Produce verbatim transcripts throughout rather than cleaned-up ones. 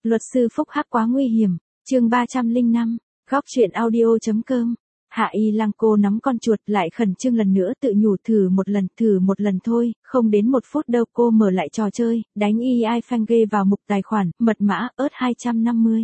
Luật sư phúc hắc quá nguy hiểm. Chương ba trăm lẻ năm, góc truyện audio.com. Hạ Y Lăng cô nắm con chuột lại khẩn trương lần nữa tự nhủ thử một lần, thử một lần thôi, không đến một phút đâu cô mở lại trò chơi, đánh i ai phanh ghê vào mục tài khoản, mật mã, ớt hai trăm năm mươi.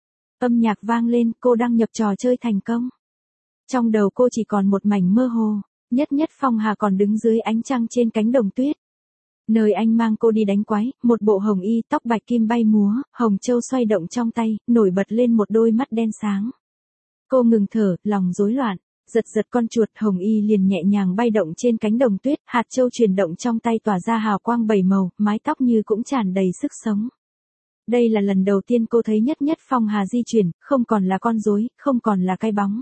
Âm nhạc vang lên, cô đăng nhập trò chơi thành công. Trong đầu cô chỉ còn một mảnh mơ hồ, nhất nhất Phong Hà còn đứng dưới ánh trăng trên cánh đồng tuyết. Nơi anh mang cô đi đánh quái, một bộ hồng y tóc bạch kim bay múa, hồng châu xoay động trong tay, nổi bật lên một đôi mắt đen sáng. Cô ngừng thở, lòng rối loạn, giật giật con chuột hồng y liền nhẹ nhàng bay động trên cánh đồng tuyết, hạt châu chuyển động trong tay tỏa ra hào quang bảy màu, mái tóc như cũng tràn đầy sức sống. Đây là lần đầu tiên cô thấy nhất nhất Phong Hà di chuyển, không còn là con rối, không còn là cái bóng.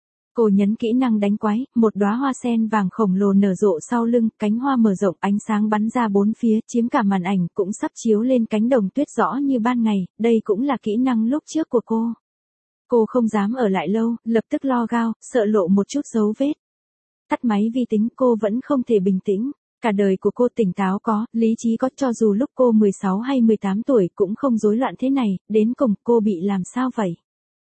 Cô nhấn kỹ năng đánh quái, một đóa hoa sen vàng khổng lồ nở rộ sau lưng, cánh hoa mở rộng, ánh sáng bắn ra bốn phía, chiếm cả màn ảnh, cũng sắp chiếu lên cánh đồng tuyết rõ như ban ngày, đây cũng là kỹ năng lúc trước của cô. Cô không dám ở lại lâu, lập tức lo gao, sợ lộ một chút dấu vết. Tắt máy vi tính, cô vẫn không thể bình tĩnh. Cả đời của cô tỉnh táo có, lý trí có, cho dù lúc cô mười sáu hay mười tám tuổi cũng không rối loạn thế này, đến cùng cô bị làm sao vậy?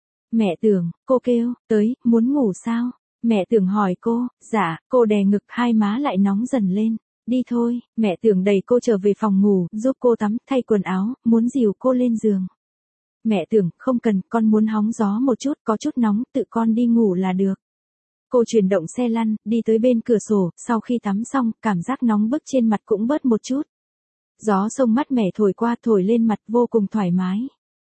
Mẹ Tưởng, cô kêu, tới, muốn ngủ sao? Mẹ Tưởng hỏi cô, dạ, cô đè ngực hai má lại nóng dần lên. Đi thôi, mẹ Tưởng đẩy cô trở về phòng ngủ, giúp cô tắm, thay quần áo, muốn dìu cô lên giường. Mẹ Tưởng, không cần, con muốn hóng gió một chút, có chút nóng, tự con đi ngủ là được. Cô chuyển động xe lăn, đi tới bên cửa sổ, sau khi tắm xong, cảm giác nóng bức trên mặt cũng bớt một chút. Gió sông mát mẻ thổi qua, thổi lên mặt vô cùng thoải mái.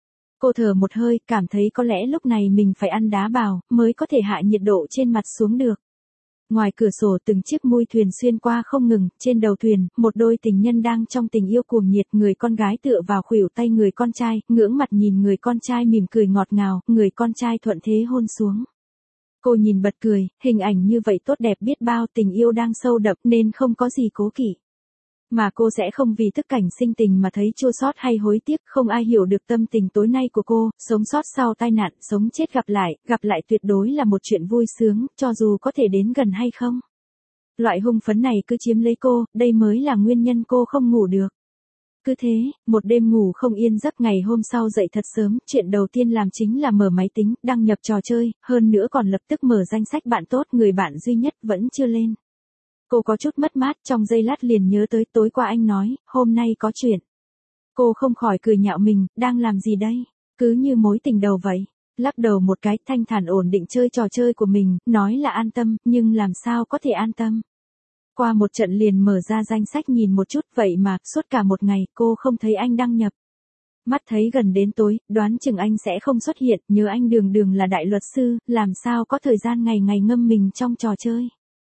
Cô thở một hơi, cảm thấy có lẽ lúc này mình phải ăn đá bào, mới có thể hạ nhiệt độ trên mặt xuống được. Ngoài cửa sổ từng chiếc mui thuyền xuyên qua không ngừng, trên đầu thuyền, một đôi tình nhân đang trong tình yêu cuồng nhiệt, người con gái tựa vào khuỷu tay người con trai, ngưỡng mặt nhìn người con trai mỉm cười ngọt ngào, người con trai thuận thế hôn xuống. Cô nhìn bật cười, hình ảnh như vậy tốt đẹp biết bao, tình yêu đang sâu đậm nên không có gì cố kỵ. Mà cô sẽ không vì tức cảnh sinh tình mà thấy chua xót hay hối tiếc, không ai hiểu được tâm tình tối nay của cô, sống sót sau tai nạn, sống chết gặp lại, gặp lại tuyệt đối là một chuyện vui sướng, cho dù có thể đến gần hay không. Loại hưng phấn này cứ chiếm lấy cô, đây mới là nguyên nhân cô không ngủ được. Cứ thế, một đêm ngủ không yên giấc, ngày hôm sau dậy thật sớm, chuyện đầu tiên làm chính là mở máy tính, đăng nhập trò chơi, hơn nữa còn lập tức mở danh sách bạn tốt, người bạn duy nhất vẫn chưa lên. Cô có chút mất mát, trong giây lát liền nhớ tới tối qua anh nói, hôm nay có chuyện. Cô không khỏi cười nhạo mình, đang làm gì đây? Cứ như mối tình đầu vậy. Lắc đầu một cái, thanh thản ổn định chơi trò chơi của mình, nói là an tâm, nhưng làm sao có thể an tâm. Qua một trận liền mở ra danh sách nhìn một chút, vậy mà, suốt cả một ngày, cô không thấy anh đăng nhập. Mắt thấy gần đến tối, đoán chừng anh sẽ không xuất hiện, nhớ anh đường đường là đại luật sư, làm sao có thời gian ngày ngày ngâm mình trong trò chơi.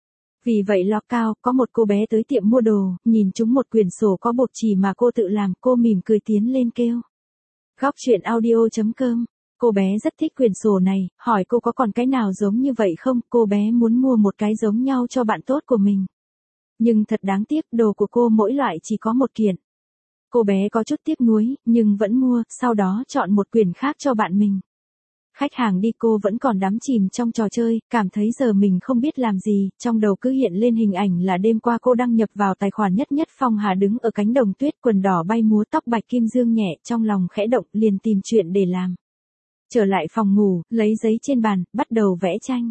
Vì vậy lo cao, có một cô bé tới tiệm mua đồ, nhìn chúng một quyển sổ có bột chì mà cô tự làm, cô mỉm cười tiến lên kêu. Góc truyện audio.com. Cô bé rất thích quyển sổ này, hỏi cô có còn cái nào giống như vậy không, cô bé muốn mua một cái giống nhau cho bạn tốt của mình. Nhưng thật đáng tiếc, đồ của cô mỗi loại chỉ có một kiện. Cô bé có chút tiếc nuối, nhưng vẫn mua, sau đó chọn một quyển khác cho bạn mình. Khách hàng đi, cô vẫn còn đắm chìm trong trò chơi, cảm thấy giờ mình không biết làm gì, trong đầu cứ hiện lên hình ảnh là đêm qua cô đăng nhập vào tài khoản nhất nhất Phong Hà đứng ở cánh đồng tuyết, quần đỏ bay múa, tóc bạch kim dương nhẹ, trong lòng khẽ động, liền tìm chuyện để làm. Trở lại phòng ngủ, lấy giấy trên bàn, bắt đầu vẽ tranh.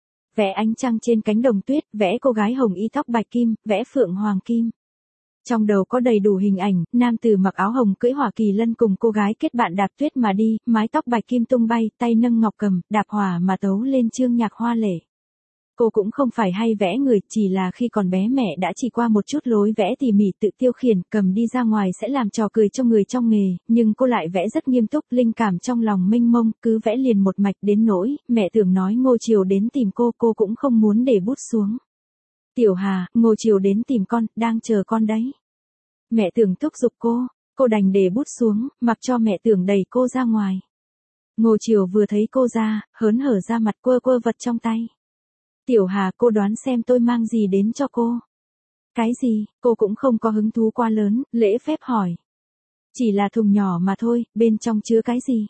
Vẽ ánh trăng trên cánh đồng tuyết, vẽ cô gái hồng y tóc bạch kim, vẽ phượng hoàng kim. Trong đầu có đầy đủ hình ảnh, nam tử mặc áo hồng cưỡi hỏa kỳ lân cùng cô gái kết bạn đạp tuyết mà đi, mái tóc bạch kim tung bay, tay nâng ngọc cầm, đạp hỏa mà tấu lên chương nhạc hoa lệ. Cô cũng không phải hay vẽ người, chỉ là khi còn bé mẹ đã chỉ qua một chút lối vẽ tỉ mỉ tự tiêu khiển, cầm đi ra ngoài sẽ làm trò cười cho người trong nghề, nhưng cô lại vẽ rất nghiêm túc, linh cảm trong lòng mênh mông, cứ vẽ liền một mạch đến nỗi, mẹ Tưởng nói Ngô Triều đến tìm cô, cô cũng không muốn để bút xuống. Tiểu Hà, Ngô Triều đến tìm con, đang chờ con đấy. Mẹ Tưởng thúc giục cô, cô đành để bút xuống, mặc cho mẹ Tưởng đẩy cô ra ngoài. Ngô Triều vừa thấy cô ra, hớn hở ra mặt quơ quơ vật trong tay. Tiểu Hà, cô đoán xem tôi mang gì đến cho cô. Cái gì, cô cũng không có hứng thú quá lớn, lễ phép hỏi. Chỉ là thùng nhỏ mà thôi, bên trong chứa cái gì?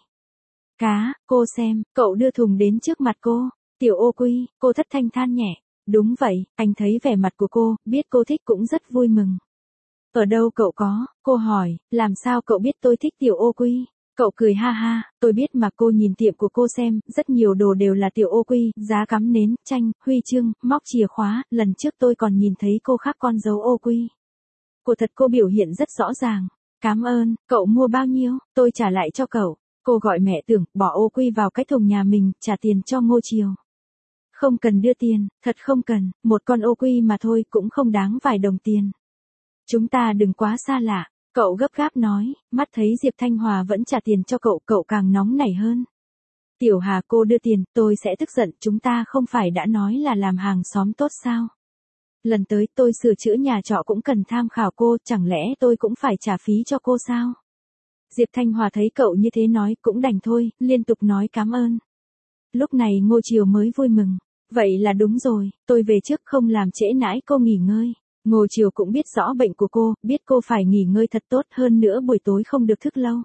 Cá, cô xem, cậu đưa thùng đến trước mặt cô. Tiểu Ô Quy, cô thất thanh than nhẹ. Đúng vậy, anh thấy vẻ mặt của cô, biết cô thích cũng rất vui mừng. Ở đâu cậu có, cô hỏi, làm sao cậu biết tôi thích Tiểu Ô Quy? Cậu cười ha ha, tôi biết mà cô nhìn tiệm của cô xem, rất nhiều đồ đều là tiểu ô quy, giá cắm nến, tranh, huy chương, móc chìa khóa, lần trước tôi còn nhìn thấy cô khắc con dấu ô quy. Cô thật cô biểu hiện rất rõ ràng. Cảm ơn, cậu mua bao nhiêu, tôi trả lại cho cậu. Cô gọi mẹ Tưởng, bỏ ô quy vào cái thùng nhà mình, trả tiền cho Ngô Chiều. Không cần đưa tiền, thật không cần, một con ô quy mà thôi cũng không đáng vài đồng tiền. Chúng ta đừng quá xa lạ, cậu gấp gáp nói, mắt thấy Diệp Thanh Hòa vẫn trả tiền cho cậu, cậu càng nóng nảy hơn. Tiểu Hà cô đưa tiền, tôi sẽ tức giận, chúng ta không phải đã nói là làm hàng xóm tốt sao? Lần tới tôi sửa chữa nhà trọ cũng cần tham khảo cô, chẳng lẽ tôi cũng phải trả phí cho cô sao? Diệp Thanh Hòa thấy cậu như thế nói cũng đành thôi, liên tục nói cảm ơn. Lúc này Ngô Chiều mới vui mừng. Vậy là đúng rồi, tôi về trước không làm trễ nãi cô nghỉ ngơi. Ngô Chiều cũng biết rõ bệnh của cô, biết cô phải nghỉ ngơi thật tốt hơn nữa buổi tối không được thức lâu.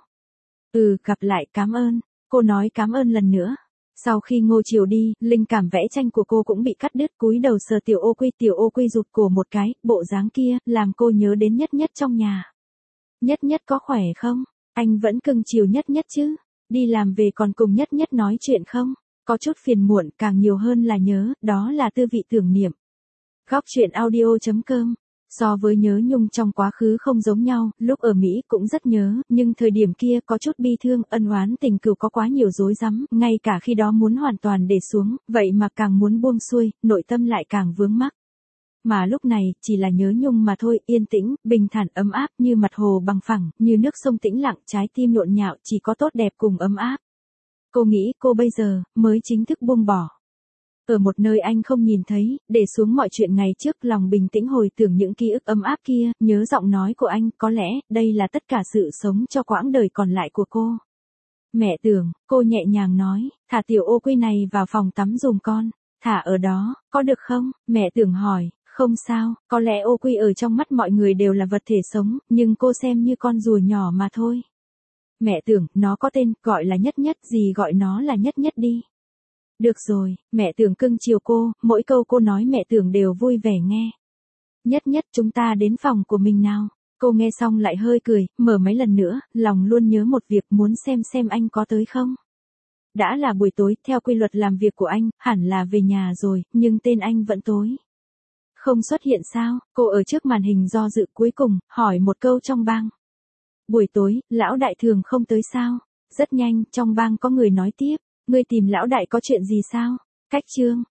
Ừ, gặp lại, cảm ơn. Cô nói cảm ơn lần nữa. Sau khi Ngô Chiều đi, linh cảm vẽ tranh của cô cũng bị cắt đứt, cúi đầu sờ tiểu ô quy, tiểu ô quy rụt cổ một cái, bộ dáng kia, làm cô nhớ đến Nhất Nhất trong nhà. Nhất Nhất có khỏe không? Anh vẫn cưng chiều Nhất Nhất chứ? Đi làm về còn cùng Nhất Nhất nói chuyện không? Có chút phiền muộn, càng nhiều hơn là nhớ, đó là tư vị tưởng niệm. Góc truyện audio chấm com. So với nhớ nhung trong quá khứ không giống nhau, lúc ở Mỹ cũng rất nhớ, nhưng thời điểm kia có chút bi thương, ân oán tình cừu có quá nhiều rối rắm, ngay cả khi đó muốn hoàn toàn để xuống, vậy mà càng muốn buông xuôi, nội tâm lại càng vướng mắc. Mà lúc này, chỉ là nhớ nhung mà thôi, yên tĩnh, bình thản, ấm áp, như mặt hồ bằng phẳng, như nước sông tĩnh lặng, trái tim nhộn nhạo, chỉ có tốt đẹp cùng ấm áp. Cô nghĩ cô bây giờ, mới chính thức buông bỏ. Ở một nơi anh không nhìn thấy, để xuống mọi chuyện ngày trước, lòng bình tĩnh hồi tưởng những ký ức ấm áp kia, nhớ giọng nói của anh, có lẽ, đây là tất cả sự sống cho quãng đời còn lại của cô. Mẹ Tưởng, cô nhẹ nhàng nói, thả tiểu ô quy này vào phòng tắm giùm con, thả ở đó, có được không? Mẹ Tưởng hỏi, không sao, có lẽ ô quy ở trong mắt mọi người đều là vật thể sống, nhưng cô xem như con rùa nhỏ mà thôi. Mẹ Tưởng, nó có tên, gọi là Nhất Nhất, gì gọi nó là Nhất Nhất đi. Được rồi, mẹ Tưởng cưng chiều cô, mỗi câu cô nói mẹ Tưởng đều vui vẻ nghe. Nhất Nhất, chúng ta đến phòng của mình nào. Cô nghe xong lại hơi cười, mở máy lần nữa, lòng luôn nhớ một việc, muốn xem xem anh có tới không. Đã là buổi tối, theo quy luật làm việc của anh, hẳn là về nhà rồi, nhưng tên anh vẫn tối. Không xuất hiện sao? Cô ở trước màn hình do dự, cuối cùng, hỏi một câu trong bang. Buổi tối, lão đại thường không tới sao? Rất nhanh, trong bang có người nói tiếp. Ngươi tìm lão đại có chuyện gì sao? Cách chương.